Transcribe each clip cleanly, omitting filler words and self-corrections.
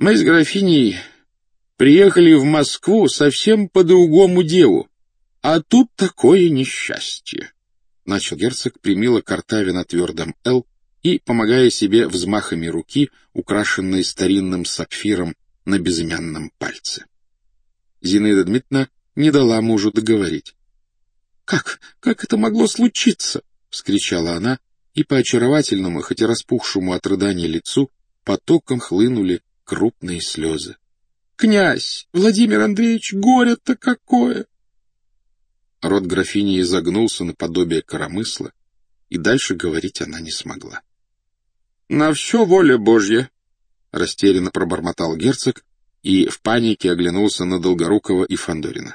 Мы с графиней приехали в Москву совсем по другому делу, а тут такое несчастье. Начал герцог, примило картавя на твердом «Л» и, помогая себе взмахами руки, украшенной старинным сапфиром на безымянном пальце. Зинаида Дмитриевна не дала мужу договорить. Как это могло случиться? — вскричала она, и по очаровательному, хоть и распухшему от рыдания лицу, потоком хлынули крупные слезы. — Князь Владимир Андреевич, горе-то какое! Рот графини изогнулся наподобие коромысла, и дальше говорить она не смогла. — На все воля Божья! — растерянно пробормотал герцог и в панике оглянулся на Долгорукова и Фандорина.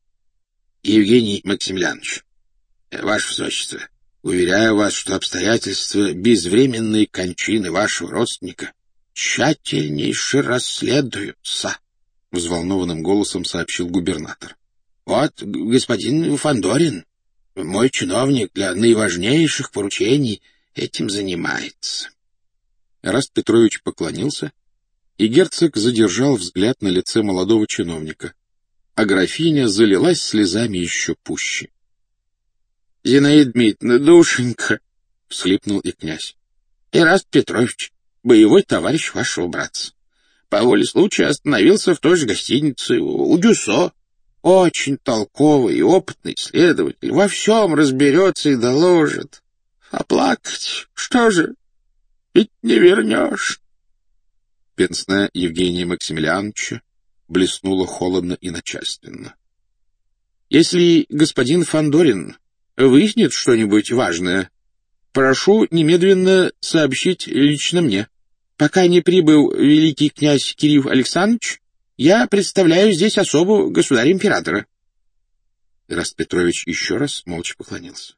— Евгений Максимилианович, ваше высочество, уверяю вас, что обстоятельства безвременной кончины вашего родственника тщательнейше расследуются, — взволнованным голосом сообщил губернатор. — Вот господин Фандорин, мой чиновник для наиважнейших поручений, этим занимается. Эраст Петрович поклонился, и герцог задержал взгляд на лице молодого чиновника, а графиня залилась слезами еще пуще. — Зинаида Дмитриевна, душенька! — всхлипнул и князь. — Эраст Петрович, боевой товарищ вашего братца, по воле случая остановился в той же гостинице у Дюссо. Очень толковый и опытный следователь, во всем разберется и доложит. А плакать, что же, ведь не вернешь. Пенсне Евгения Максимилиановича блеснула холодно и начальственно. — Если господин Фандорин выяснит что-нибудь важное, прошу немедленно сообщить лично мне. Пока не прибыл великий князь Кирилл Александрович, я представляю здесь особу государя-императора. Эраст Петрович еще раз молча поклонился.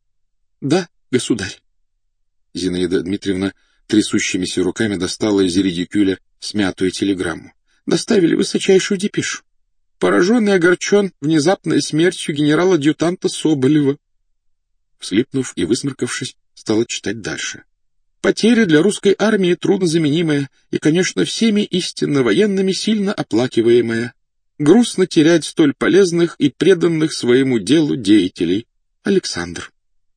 — Да, государь. Зинаида Дмитриевна трясущимися руками достала из редикюля смятую телеграмму. Доставили высочайшую депешу. Поражен и огорчен внезапной смертью генерала-адъютанта Соболева. Всхлипнув и высморкавшись, стала читать дальше. Потеря для русской армии труднозаменимая и, конечно, всеми истинно военными сильно оплакиваемая. Грустно терять столь полезных и преданных своему делу деятелей. Александр.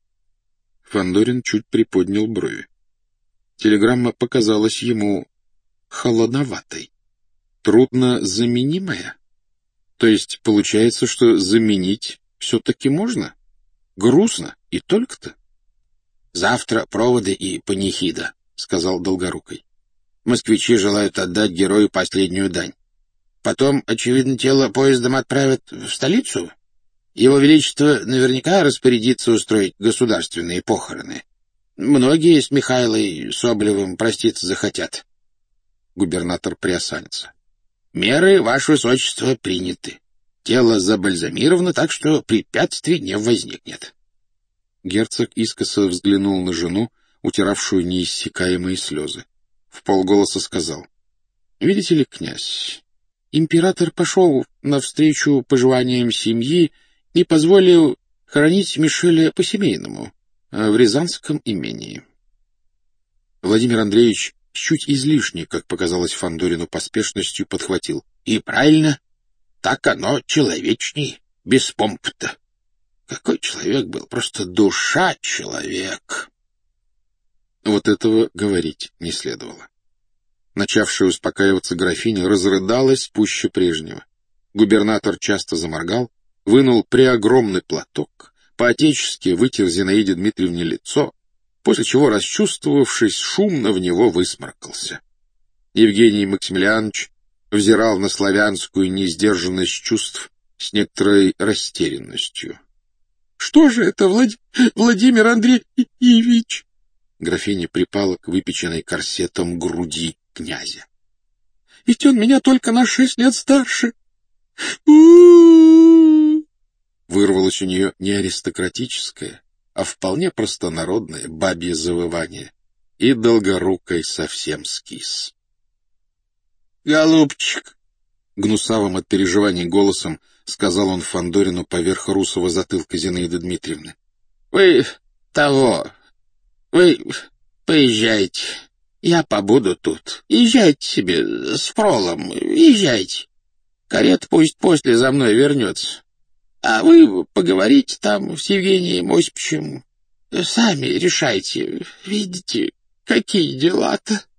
Фандорин чуть приподнял брови. Телеграмма показалась ему холодноватой. Труднозаменимая? То есть получается, что заменить все-таки можно? Грустно и только-то? — Завтра проводы и панихида, — сказал Долгорукий. Москвичи желают отдать герою последнюю дань. Потом, очевидно, тело поездом отправят в столицу. Его Величество наверняка распорядится устроить государственные похороны. Многие с Михайлой Соболевым проститься захотят. Губернатор приосанился. — Меры, ваше высочество, приняты. Тело забальзамировано, так что препятствий не возникнет. Герцог искоса взглянул на жену, утиравшую неиссякаемые слезы. Вполголоса сказал: — Видите ли, князь, император пошел навстречу пожеланиям семьи и позволил хоронить Мишеля по-семейному в Рязанском имении. Владимир Андреевич с чуть излишней, как показалось Фандорину, поспешностью подхватил: — И правильно, так оно человечней, без помпа-то. Какой человек был, просто душа человек. Вот этого говорить не следовало. Начавшая успокаиваться графиня разрыдалась пуще прежнего. Губернатор часто заморгал, вынул преогромный платок, по-отечески вытер Зинаиде Дмитриевне лицо, после чего, расчувствовавшись, шумно в него высморкался. Евгений Максимилианович взирал на славянскую несдержанность чувств с некоторой растерянностью. — Что же это, Владимир Андреевич? Графиня припала к выпеченной корсетом груди князя. — Ведь он меня только на 6 лет старше. Вырвалось у нее не аристократическое, а вполне простонародное бабье завывание, и Долгорукой совсем скис. — Голубчик! — гнусавым от переживаний голосом сказал он Фандорину поверх русого затылка Зинаиды Дмитриевны. — Вы поезжайте. Я побуду тут. Езжайте себе с Фролом, езжайте. Карета пусть после за мной вернется. А вы поговорите там с Евгением Осиповичем. Сами решайте. Видите, какие дела-то.